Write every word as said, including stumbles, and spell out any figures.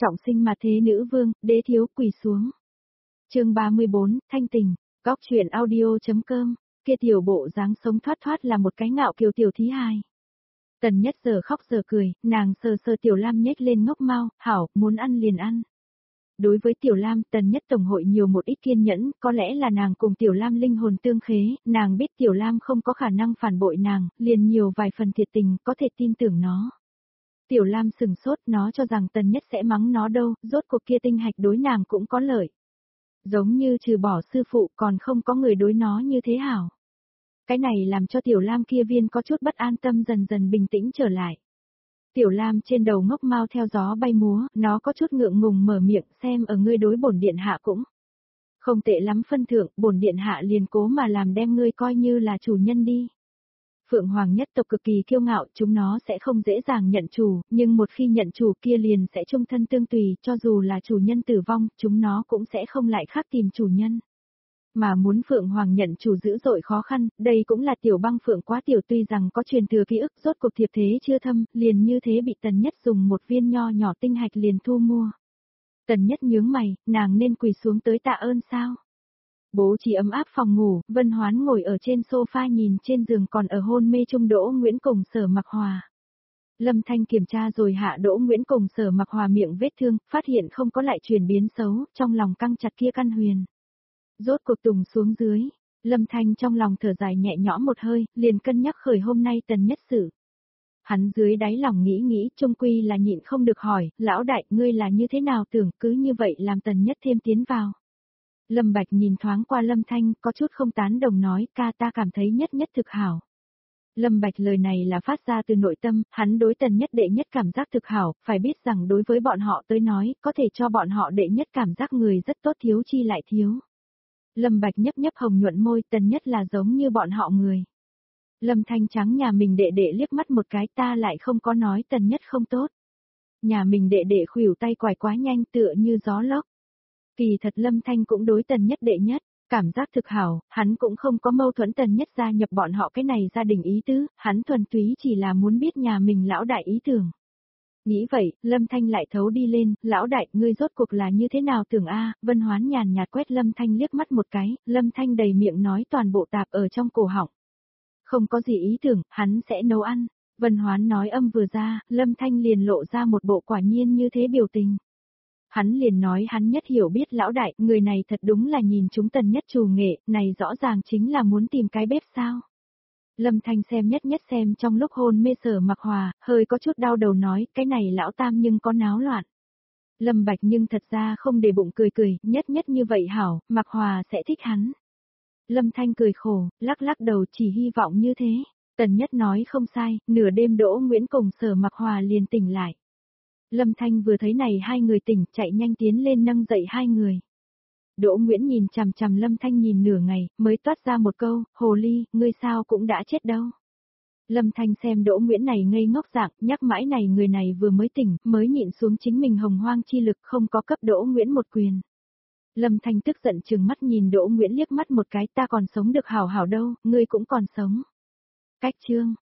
Trọng sinh mà thế nữ vương, đế thiếu quỳ xuống. Chương ba mươi bốn, Thanh tình, góc truyện audio.com, kia tiểu bộ dáng sống thoát thoát là một cái ngạo kiều tiểu thí hài. Tần Nhất giờ khóc giờ cười, nàng sờ sờ Tiểu Lam nhếch lên ngốc mau, hảo, muốn ăn liền ăn. Đối với Tiểu Lam, Tần Nhất tổng hội nhiều một ít kiên nhẫn, có lẽ là nàng cùng Tiểu Lam linh hồn tương khế, nàng biết Tiểu Lam không có khả năng phản bội nàng, liền nhiều vài phần thiệt tình, có thể tin tưởng nó. Tiểu Lam sừng sốt, nó cho rằng Tần Nhất sẽ mắng nó đâu, rốt cuộc kia tinh hạch đối nàng cũng có lợi. Giống như trừ bỏ sư phụ còn không có người đối nó như thế hảo. Cái này làm cho Tiểu Lam kia viên có chút bất an tâm dần dần bình tĩnh trở lại. Tiểu Lam trên đầu ngốc mau theo gió bay múa, nó có chút ngượng ngùng mở miệng xem ở ngươi đối bổn điện hạ cũng. Không tệ lắm phân thượng, bổn điện hạ liền cố mà làm đem ngươi coi như là chủ nhân đi. Phượng Hoàng nhất tộc cực kỳ kiêu ngạo, chúng nó sẽ không dễ dàng nhận chủ, nhưng một khi nhận chủ kia liền sẽ chung thân tương tùy, cho dù là chủ nhân tử vong, chúng nó cũng sẽ không lại khác tìm chủ nhân. Mà muốn Phượng Hoàng nhận chủ dữ dội khó khăn, đây cũng là Tiểu Băng Phượng quá tiểu tuy rằng có truyền thừa ký ức rốt cuộc thiệp thế chưa thâm, liền như thế bị Tần Nhất dùng một viên nho nhỏ tinh hạch liền thu mua. Tần Nhất nhướng mày, nàng nên quỳ xuống tới tạ ơn sao? Bố trí ấm áp phòng ngủ, Vân Hoán ngồi ở trên sofa nhìn trên giường còn ở hôn mê trung Đỗ Nguyễn cùng Sở Mặc Hòa. Lâm Thanh kiểm tra rồi hạ Đỗ Nguyễn cùng Sở Mặc Hòa miệng vết thương, phát hiện không có lại chuyển biến xấu, trong lòng căng chặt kia căn huyền. Rốt cuộc tùng xuống dưới, Lâm Thanh trong lòng thở dài nhẹ nhõm một hơi, liền cân nhắc khởi hôm nay Tần Nhất sự. Hắn dưới đáy lòng nghĩ nghĩ, trung quy là nhịn không được hỏi, lão đại, ngươi là như thế nào tưởng cứ như vậy làm Tần Nhất thêm tiến vào. Lâm Bạch nhìn thoáng qua Lâm Thanh, có chút không tán đồng nói, ca ta cảm thấy Nhất Nhất thực hảo. Lâm Bạch lời này là phát ra từ nội tâm, hắn đối Tần Nhất đệ nhất cảm giác thực hảo, phải biết rằng đối với bọn họ tới nói, có thể cho bọn họ đệ nhất cảm giác người rất tốt thiếu chi lại thiếu. Lâm Bạch nhấp nhấp hồng nhuận môi, Tần Nhất là giống như bọn họ người. Lâm Thanh trắng nhà mình đệ đệ liếc mắt một cái, ta lại không có nói Tần Nhất không tốt. Nhà mình đệ đệ khuỷu tay quải quá nhanh tựa như gió lốc. Kỳ thật Lâm Thanh cũng đối Tần Nhất đệ nhất, cảm giác thực hảo, hắn cũng không có mâu thuẫn Tần Nhất gia nhập bọn họ cái này gia đình ý tứ, hắn thuần túy chỉ là muốn biết nhà mình lão đại ý tưởng. Nghĩ vậy, Lâm Thanh lại thấu đi lên, lão đại, ngươi rốt cuộc là như thế nào tưởng a? Vân Hoán nhàn nhạt quét Lâm Thanh liếc mắt một cái, Lâm Thanh đầy miệng nói toàn bộ tạp ở trong cổ họng. Không có gì ý tưởng, hắn sẽ nấu ăn. Vân Hoán nói âm vừa ra, Lâm Thanh liền lộ ra một bộ quả nhiên như thế biểu tình. Hắn liền nói hắn nhất hiểu biết lão đại, người này thật đúng là nhìn chúng Tần Nhất trù nghệ, này rõ ràng chính là muốn tìm cái bếp sao. Lâm Thanh xem Nhất Nhất xem trong lúc hôn mê Sở Mặc Hòa, hơi có chút đau đầu nói, cái này lão tam nhưng có náo loạn. Lâm Bạch nhưng thật ra không để bụng cười cười, Nhất Nhất như vậy hảo, Mặc Hòa sẽ thích hắn. Lâm Thanh cười khổ, lắc lắc đầu chỉ hy vọng như thế. Tần Nhất nói không sai, nửa đêm Đỗ Nguyễn cùng Sở Mặc Hòa liền tỉnh lại. Lâm Thanh vừa thấy này hai người tỉnh, chạy nhanh tiến lên nâng dậy hai người. Đỗ Nguyễn nhìn chằm chằm Lâm Thanh nhìn nửa ngày, mới toát ra một câu, hồ ly, ngươi sao cũng đã chết đâu. Lâm Thanh xem Đỗ Nguyễn này ngây ngốc dạng, nhắc mãi này người này vừa mới tỉnh, mới nhịn xuống chính mình hồng hoang chi lực không có cấp Đỗ Nguyễn một quyền. Lâm Thanh tức giận trừng mắt nhìn Đỗ Nguyễn liếc mắt một cái, ta còn sống được hảo hảo đâu, ngươi cũng còn sống. Cách chương,